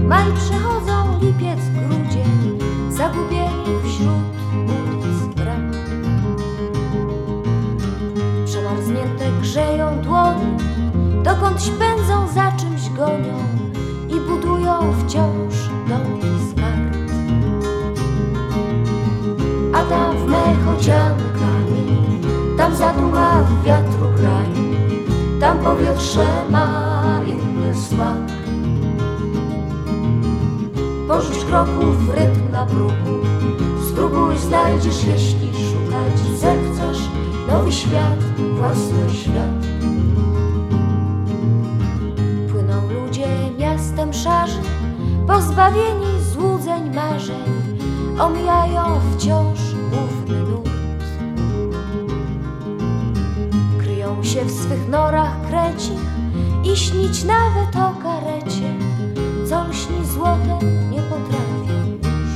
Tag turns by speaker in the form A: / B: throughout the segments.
A: Maj przechodzą, lipiec, grudzień, zagubieni wśród ulic bram. Przemarznięte grzeją dłonie, dokądś pędzą, za czymś gonią i budują wciąż domki z kart. A tam w mech odziany kamień, tam zaduma w wiatru kraj, tam powietrze ma inny smak. Porzuć kroków rytm na bruku, spróbuj, znajdziesz, jeśli szukać zechcesz. Nowy świat, własny świat. Płyną ludzie miastem szarzy, pozbawieni złudzeń, marzeń, omijają wciąż główny nurt. Kryją się w swych norach krecich i śnić nawet o karecie, co lśni złotem, nie potrafią już.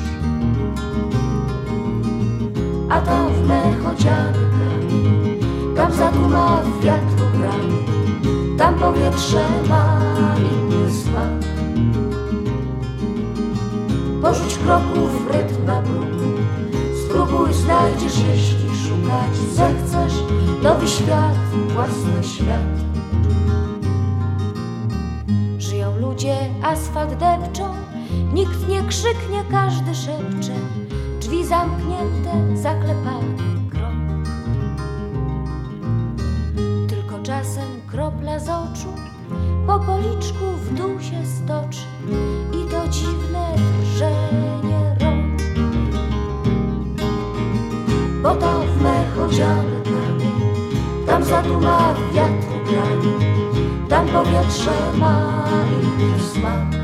A: A tam w mech odziany kamień, tam zaduma w wiatru kraj, tam powietrze ma inny smak. Porzuć kroków rytm na bruku, spróbuj, znajdziesz, jeśli szukać zechcesz. Nowy świat, własny świat. Żyją ludzie, asfalt depczą, nikt nie krzyknie, każdy szepcze. Drzwi zamknięte, zaklepany krok. Tylko czasem kropla z oczu po policzku w dół się stoczy i to dziwne drżenie rąk. Bo tam w mech odziany kamień, tam zaduma w wiatru kraj, tam powietrze ma inny smak.